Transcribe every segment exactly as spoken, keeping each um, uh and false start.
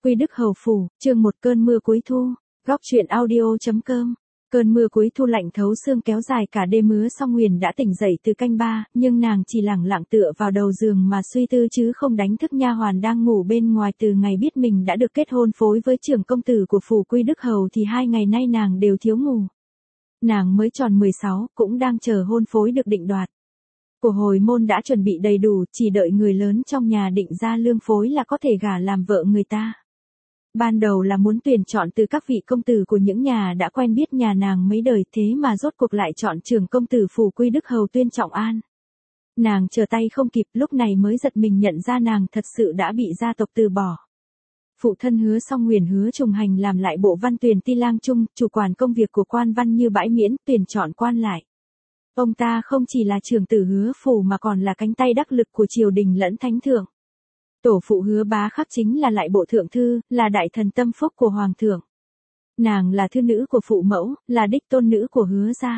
Quy Đức Hầu Phủ, chương một cơn mưa cuối thu, góc truyện audio.com. Cơn mưa cuối thu lạnh thấu xương kéo dài cả đêm, Hứa Song Huyền đã tỉnh dậy từ canh ba, nhưng nàng chỉ lẳng lặng tựa vào đầu giường mà suy tư chứ không đánh thức nha hoàn đang ngủ bên ngoài. Từ ngày biết mình đã được kết hôn phối với trưởng công tử của phủ Quy Đức Hầu thì hai ngày nay nàng đều thiếu ngủ. Nàng mới tròn mười sáu, cũng đang chờ hôn phối được định đoạt. Của hồi môn đã chuẩn bị đầy đủ, chỉ đợi người lớn trong nhà định ra lương phối là có thể gả làm vợ người ta. Ban đầu là muốn tuyển chọn từ các vị công tử của những nhà đã quen biết nhà nàng mấy đời, thế mà rốt cuộc lại chọn trưởng công tử phủ Quy Đức Hầu Tuyên Trọng An. Nàng chờ tay không kịp, lúc này mới giật mình nhận ra nàng thật sự đã bị gia tộc từ bỏ. Phụ thân Hứa Song Huyền Hứa Trùng Hành làm lại bộ văn tuyển ti lang trung, chủ quản công việc của quan văn như bãi miễn, tuyển chọn quan lại. Ông ta không chỉ là trưởng tử Hứa phủ mà còn là cánh tay đắc lực của triều đình lẫn thánh thượng. Tổ phụ Hứa Bá Khắc chính là lại bộ thượng thư, là đại thần tâm phúc của hoàng thượng. Nàng là thư nữ của phụ mẫu, là đích tôn nữ của Hứa gia.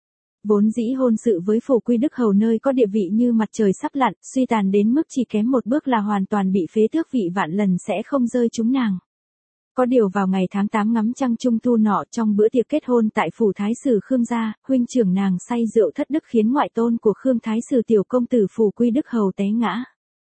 Vốn dĩ hôn sự với phủ Quy Đức Hầu nơi có địa vị như mặt trời sắp lặn, suy tàn đến mức chỉ kém một bước là hoàn toàn bị phế tước vị, vạn lần sẽ không rơi trúng nàng. Có điều vào ngày tháng tám ngắm trăng trung thu nọ, trong bữa tiệc kết hôn tại phủ Thái sử Khương gia, huynh trưởng nàng say rượu thất đức khiến ngoại tôn của Khương Thái sử tiểu công tử phủ Quy Đức Hầu té ngã.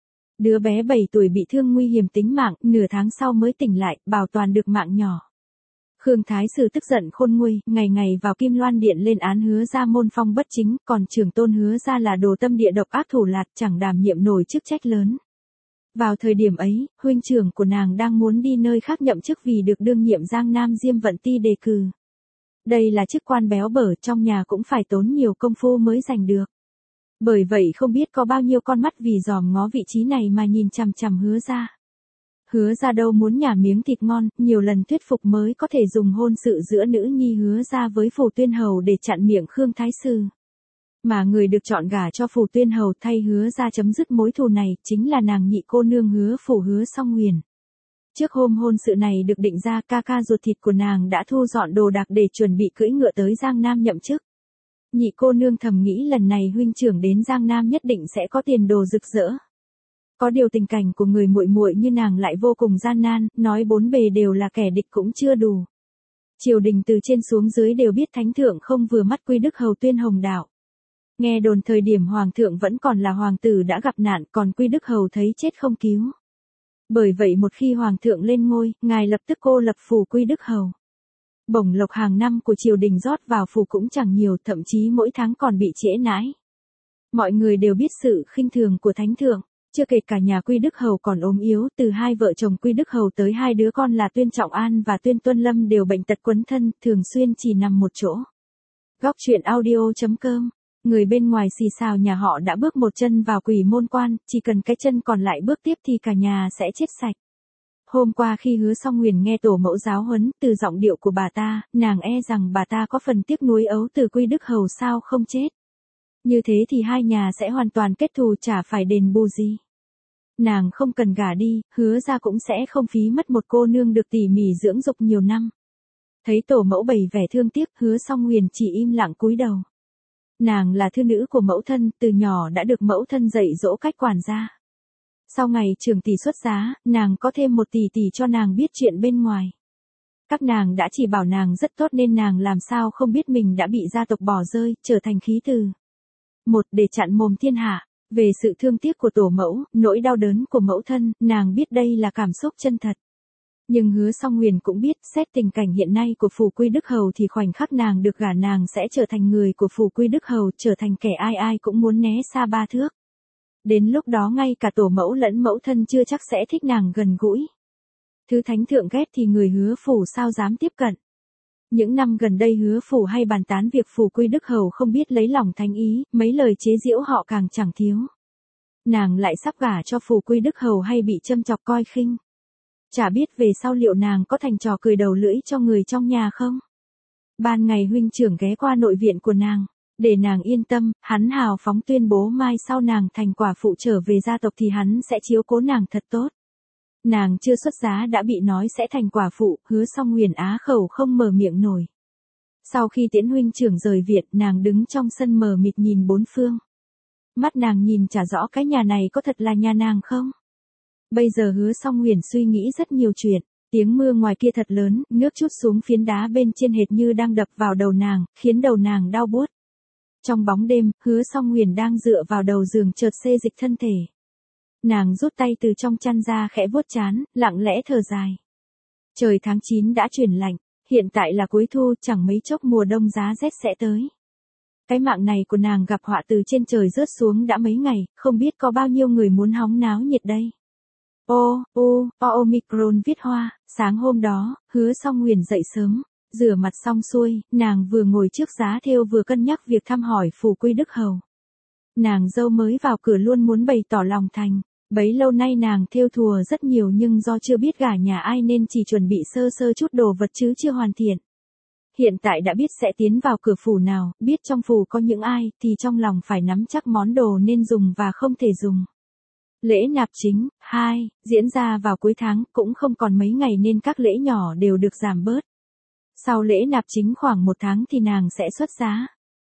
Đứa bé bảy tuổi bị thương nguy hiểm tính mạng, nửa tháng sau mới tỉnh lại, bảo toàn được mạng nhỏ. Khương Thái sử tức giận khôn nguôi, ngày ngày vào Kim Loan Điện lên án Hứa gia môn phong bất chính, còn trưởng tôn Hứa gia là đồ tâm địa độc ác thủ lạt, chẳng đảm nhiệm nổi chức trách lớn. Vào thời điểm ấy, huynh trưởng của nàng đang muốn đi nơi khác nhậm chức vì được đương nhiệm Giang Nam Diêm Vận Ti đề cử. Đây là chức quan béo bở, trong nhà cũng phải tốn nhiều công phu mới giành được. Bởi vậy không biết có bao nhiêu con mắt vì dòm ngó vị trí này mà nhìn chằm chằm Hứa gia. Hứa gia đâu muốn nhả miếng thịt ngon, nhiều lần thuyết phục mới có thể dùng hôn sự giữa nữ nhi Hứa gia với phủ Tuyên Hầu để chặn miệng Khương Thái sử. Mà người được chọn gả cho phủ Tuyên Hầu thay Hứa gia chấm dứt mối thù này chính là nàng nhị cô nương Hứa phủ Hứa Song Huyền. Trước hôm hôn sự này được định ra, ca ca ruột thịt của nàng đã thu dọn đồ đạc để chuẩn bị cưỡi ngựa tới Giang Nam nhậm chức. Nhị cô nương thầm nghĩ lần này huynh trưởng đến Giang Nam nhất định sẽ có tiền đồ rực rỡ. Có điều tình cảnh của người muội muội như nàng lại vô cùng gian nan, nói bốn bề đều là kẻ địch cũng chưa đủ. Triều đình từ trên xuống dưới đều biết thánh thượng không vừa mắt Quy Đức Hầu Tuyên Hồng đạo. Nghe đồn thời điểm hoàng thượng vẫn còn là hoàng tử đã gặp nạn, còn Quy Đức Hầu thấy chết không cứu. Bởi vậy một khi hoàng thượng lên ngôi, ngài lập tức cô lập phủ Quy Đức Hầu. Bổng lộc hàng năm của triều đình rót vào phủ cũng chẳng nhiều, thậm chí mỗi tháng còn bị trễ nãi. Mọi người đều biết sự khinh thường của thánh thượng, chưa kể cả nhà Quy Đức Hầu còn ốm yếu, từ hai vợ chồng Quy Đức Hầu tới hai đứa con là Tuyên Trọng An và Tuyên Tuân Lâm đều bệnh tật quấn thân, thường xuyên chỉ nằm một chỗ. Góc truyện audio.com. Người bên ngoài xì xào nhà họ đã bước một chân vào quỷ môn quan, chỉ cần cái chân còn lại bước tiếp thì cả nhà sẽ chết sạch. Hôm qua khi Hứa Song Huyền nghe tổ mẫu giáo huấn, từ giọng điệu của bà ta, nàng e rằng bà ta có phần tiếc nuối ấu từ Quy Đức Hầu sao không chết. Như thế thì hai nhà sẽ hoàn toàn kết thù, chả phải đền bù gì. Nàng không cần gả đi, Hứa gia cũng sẽ không phí mất một cô nương được tỉ mỉ dưỡng dục nhiều năm. Thấy tổ mẫu bày vẻ thương tiếc, Hứa Song Huyền chỉ im lặng cúi đầu. Nàng là thư nữ của mẫu thân, từ nhỏ đã được mẫu thân dạy dỗ cách quản gia. Sau ngày trưởng tỷ xuất giá, nàng có thêm một tỷ tỷ cho nàng biết chuyện bên ngoài. Các nàng đã chỉ bảo nàng rất tốt nên nàng làm sao không biết mình đã bị gia tộc bỏ rơi, trở thành khí từ. Một, để chặn mồm thiên hạ. Về sự thương tiếc của tổ mẫu, nỗi đau đớn của mẫu thân, nàng biết đây là cảm xúc chân thật. Nhưng Hứa Song Huyền cũng biết, xét tình cảnh hiện nay của phủ Quy Đức Hầu thì khoảnh khắc nàng được gả nàng sẽ trở thành người của phủ Quy Đức Hầu, trở thành kẻ ai ai cũng muốn né xa ba thước. Đến lúc đó ngay cả tổ mẫu lẫn mẫu thân chưa chắc sẽ thích nàng gần gũi. Thứ thánh thượng ghét thì người Hứa phủ sao dám tiếp cận. Những năm gần đây Hứa phủ hay bàn tán việc phủ Quy Đức Hầu không biết lấy lòng thánh ý, mấy lời chế giễu họ càng chẳng thiếu. Nàng lại sắp gả cho phủ Quy Đức Hầu hay bị châm chọc coi khinh. Chả biết về sau liệu nàng có thành trò cười đầu lưỡi cho người trong nhà không? Ban ngày huynh trưởng ghé qua nội viện của nàng, để nàng yên tâm, hắn hào phóng tuyên bố mai sau nàng thành quả phụ trở về gia tộc thì hắn sẽ chiếu cố nàng thật tốt. Nàng chưa xuất giá đã bị nói sẽ thành quả phụ, Hứa Song Huyền á khẩu không mở miệng nổi. Sau khi tiễn huynh trưởng rời viện, nàng đứng trong sân mờ mịt nhìn bốn phương. Mắt nàng nhìn chả rõ cái nhà này có thật là nhà nàng không? Bây giờ Hứa Song Huyền suy nghĩ rất nhiều chuyện, tiếng mưa ngoài kia thật lớn, nước trút xuống phiến đá bên trên hệt như đang đập vào đầu nàng, khiến đầu nàng đau buốt. Trong bóng đêm, Hứa Song Huyền đang dựa vào đầu giường chợt xê dịch thân thể. Nàng rút tay từ trong chăn ra khẽ vuốt trán, lặng lẽ thở dài. Trời tháng chín đã chuyển lạnh, hiện tại là cuối thu, chẳng mấy chốc mùa đông giá rét sẽ tới. Cái mạng này của nàng gặp họa từ trên trời rớt xuống đã mấy ngày, không biết có bao nhiêu người muốn hóng náo nhiệt đây. Ô, ô, o Omicron viết hoa, sáng hôm đó, Hứa Song Huyền dậy sớm, rửa mặt xong xuôi, nàng vừa ngồi trước giá thêu vừa cân nhắc việc thăm hỏi Phù Quy Đức Hầu. Nàng dâu mới vào cửa luôn muốn bày tỏ lòng thành, bấy lâu nay nàng thêu thùa rất nhiều nhưng do chưa biết gả nhà ai nên chỉ chuẩn bị sơ sơ chút đồ vật chứ chưa hoàn thiện. Hiện tại đã biết sẽ tiến vào cửa phủ nào, biết trong phủ có những ai, thì trong lòng phải nắm chắc món đồ nên dùng và không thể dùng. Lễ nạp chính, hai, diễn ra vào cuối tháng, cũng không còn mấy ngày nên các lễ nhỏ đều được giảm bớt. Sau lễ nạp chính khoảng một tháng thì nàng sẽ xuất giá.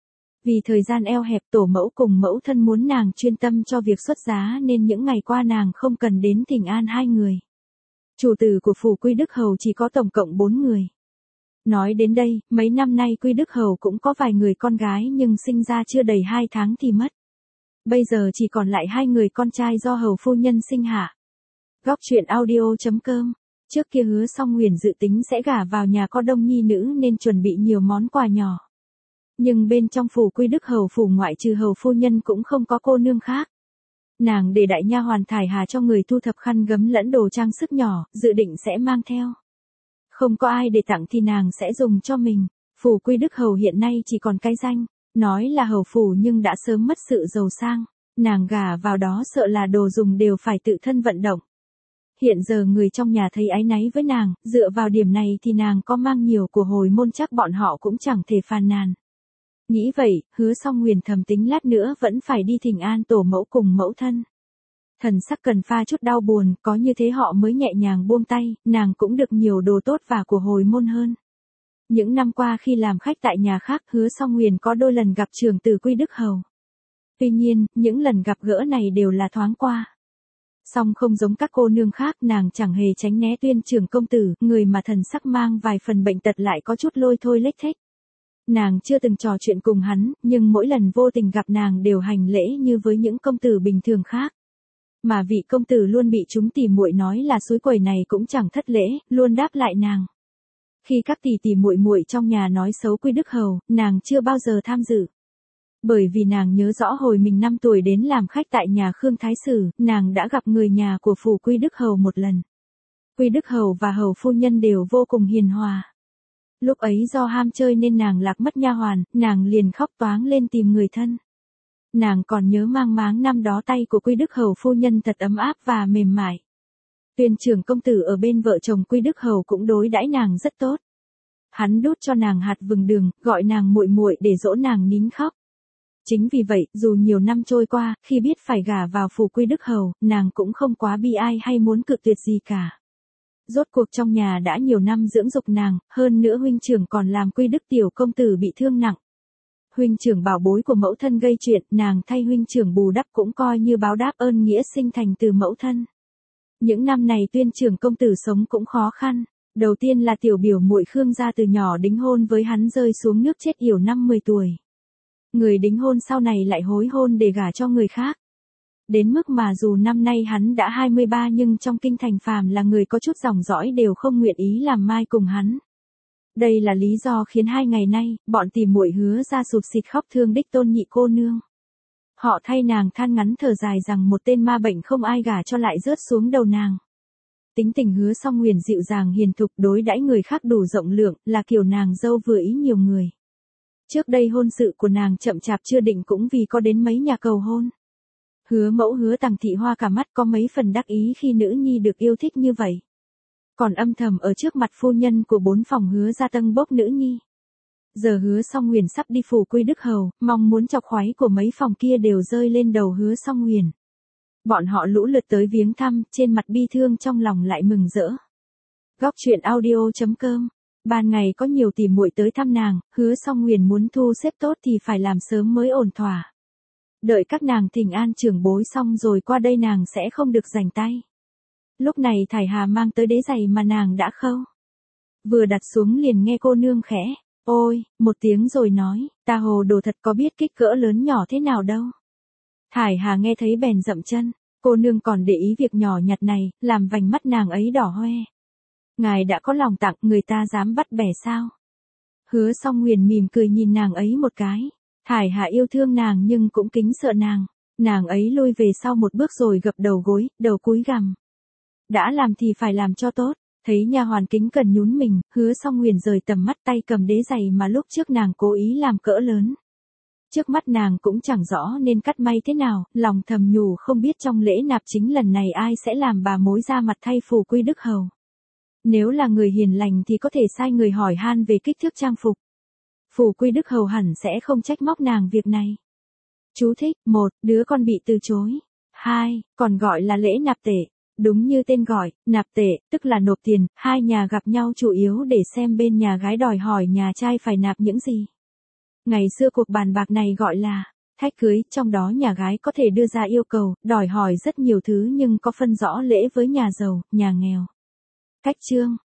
Vì thời gian eo hẹp, tổ mẫu cùng mẫu thân muốn nàng chuyên tâm cho việc xuất giá nên những ngày qua nàng không cần đến thỉnh an hai người. Chủ tử của phủ Quy Đức Hầu chỉ có tổng cộng bốn người. Nói đến đây, mấy năm nay Quy Đức Hầu cũng có vài người con gái nhưng sinh ra chưa đầy hai tháng thì mất. Bây giờ chỉ còn lại hai người con trai do hầu phu nhân sinh hạ. Góc truyện audio chấm com. Trước kia Hứa Song Huyền dự tính sẽ gả vào nhà có đông nhi nữ nên chuẩn bị nhiều món quà nhỏ. Nhưng bên trong phủ Quy Đức Hầu phủ ngoại trừ hầu phu nhân cũng không có cô nương khác. Nàng để đại nha hoàn Thải Hà cho người thu thập khăn gấm lẫn đồ trang sức nhỏ, dự định sẽ mang theo. Không có ai để tặng thì nàng sẽ dùng cho mình. Phủ Quy Đức Hầu hiện nay chỉ còn cái danh, nói là hầu phủ nhưng đã sớm mất sự giàu sang, nàng gả vào đó sợ là đồ dùng đều phải tự thân vận động. Hiện giờ người trong nhà thấy áy náy với nàng, dựa vào điểm này thì nàng có mang nhiều của hồi môn chắc bọn họ cũng chẳng thể phàn nàn. Nghĩ vậy, Hứa Song Huyền thầm tính lát nữa vẫn phải đi thỉnh an tổ mẫu cùng mẫu thân. Thần sắc cần pha chút đau buồn, có như thế họ mới nhẹ nhàng buông tay, nàng cũng được nhiều đồ tốt và của hồi môn hơn. Những năm qua khi làm khách tại nhà khác, Hứa Song Huyền có đôi lần gặp trưởng tử Quy Đức Hầu. Tuy nhiên, những lần gặp gỡ này đều là thoáng qua. Song không giống các cô nương khác, nàng chẳng hề tránh né Tuyên trưởng công tử, người mà thần sắc mang vài phần bệnh tật lại có chút lôi thôi lếch thếch. Nàng chưa từng trò chuyện cùng hắn, nhưng mỗi lần vô tình gặp nàng đều hành lễ như với những công tử bình thường khác. Mà vị công tử luôn bị chúng tỉ muội nói là suối quẩy này cũng chẳng thất lễ, luôn đáp lại nàng. Khi các tỷ tỷ muội muội trong nhà nói xấu Quy Đức Hầu, nàng chưa bao giờ tham dự. Bởi vì nàng nhớ rõ hồi mình năm tuổi đến làm khách tại nhà Khương Thái Sử, nàng đã gặp người nhà của phủ Quy Đức Hầu một lần. Quy Đức Hầu và hầu phu nhân đều vô cùng hiền hòa. Lúc ấy do ham chơi nên nàng lạc mất nha hoàn, nàng liền khóc toáng lên tìm người thân. Nàng còn nhớ mang máng năm đó tay của Quy Đức Hầu phu nhân thật ấm áp và mềm mại. Tuyên trưởng công tử ở bên vợ chồng Quy Đức Hầu cũng đối đãi nàng rất tốt. Hắn đút cho nàng hạt vừng đường, gọi nàng muội muội để dỗ nàng nín khóc. Chính vì vậy, dù nhiều năm trôi qua, khi biết phải gả vào phủ Quy Đức Hầu, nàng cũng không quá bi ai hay muốn cự tuyệt gì cả. Rốt cuộc trong nhà đã nhiều năm dưỡng dục nàng, hơn nữa huynh trưởng còn làm Quy Đức tiểu công tử bị thương nặng. Huynh trưởng bảo bối của mẫu thân gây chuyện, nàng thay huynh trưởng bù đắp cũng coi như báo đáp ơn nghĩa sinh thành từ mẫu thân. Những năm này Tuyên trưởng công tử sống cũng khó khăn. Đầu tiên là tiểu biểu muội Khương gia từ nhỏ đính hôn với hắn rơi xuống nước chết yểu năm mười tuổi. Người đính hôn sau này lại hối hôn để gả cho người khác. Đến mức mà dù năm nay hắn đã hai mươi ba nhưng trong kinh thành phàm là người có chút dòng dõi đều không nguyện ý làm mai cùng hắn. Đây là lý do khiến hai ngày nay, bọn tỷ muội Hứa ra sụt xịt khóc thương đích tôn nhị cô nương. Họ thay nàng than ngắn thở dài rằng một tên ma bệnh không ai gả cho lại rớt xuống đầu nàng. Tính tình Hứa Song Huyền dịu dàng hiền thục, đối đãi người khác đủ rộng lượng, là kiểu nàng dâu vừa ý nhiều người. Trước đây hôn sự của nàng chậm chạp chưa định cũng vì có đến mấy nhà cầu hôn. Hứa mẫu Hứa Tằng Thị hoa cả mắt, có mấy phần đắc ý khi nữ nhi được yêu thích như vậy. Còn âm thầm ở trước mặt phu nhân của bốn phòng Hứa gia tâng bốc nữ nhi. Giờ Hứa Song Huyền sắp đi phủ Quy Đức Hầu, mong muốn chọc khoái của mấy phòng kia đều rơi lên đầu Hứa Song Huyền. Bọn họ lũ lượt tới viếng thăm, trên mặt bi thương trong lòng lại mừng rỡ. Góc truyện audio chấm com. Ban ngày có nhiều tỷ muội tới thăm nàng, Hứa Song Huyền muốn thu xếp tốt thì phải làm sớm mới ổn thỏa. Đợi các nàng thỉnh an trưởng bối xong rồi qua đây nàng sẽ không được rảnh tay. Lúc này Thải Hà mang tới đế giày mà nàng đã khâu. Vừa đặt xuống liền nghe cô nương khẽ, ôi, một tiếng rồi nói, ta hồ đồ thật có biết kích cỡ lớn nhỏ thế nào đâu. Thải Hà nghe thấy bèn dậm chân, cô nương còn để ý việc nhỏ nhặt này, làm vành mắt nàng ấy đỏ hoe. Ngài đã có lòng tặng, người ta dám bắt bẻ sao? Hứa Song Nguyền mỉm cười nhìn nàng ấy một cái. Thải Hà yêu thương nàng nhưng cũng kính sợ nàng. Nàng ấy lui về sau một bước rồi gập đầu gối, đầu cúi gằm. Đã làm thì phải làm cho tốt. Thấy nha hoàn kính cẩn nhún mình, Hứa Song Nguyền rời tầm mắt tay cầm đế giày mà lúc trước nàng cố ý làm cỡ lớn. Trước mắt nàng cũng chẳng rõ nên cắt may thế nào, lòng thầm nhủ không biết trong lễ nạp chính lần này ai sẽ làm bà mối ra mặt thay Phù Quy Đức Hầu. Nếu là người hiền lành thì có thể sai người hỏi han về kích thước trang phục. Phù Quy Đức Hầu hẳn sẽ không trách móc nàng việc này. Chú thích, một, đứa con bị từ chối. Hai, còn gọi là lễ nạp tệ. Đúng như tên gọi, nạp tệ, tức là nộp tiền, hai nhà gặp nhau chủ yếu để xem bên nhà gái đòi hỏi nhà trai phải nạp những gì. Ngày xưa cuộc bàn bạc này gọi là thách cưới, trong đó nhà gái có thể đưa ra yêu cầu, đòi hỏi rất nhiều thứ nhưng có phân rõ lễ với nhà giàu, nhà nghèo. Cách chương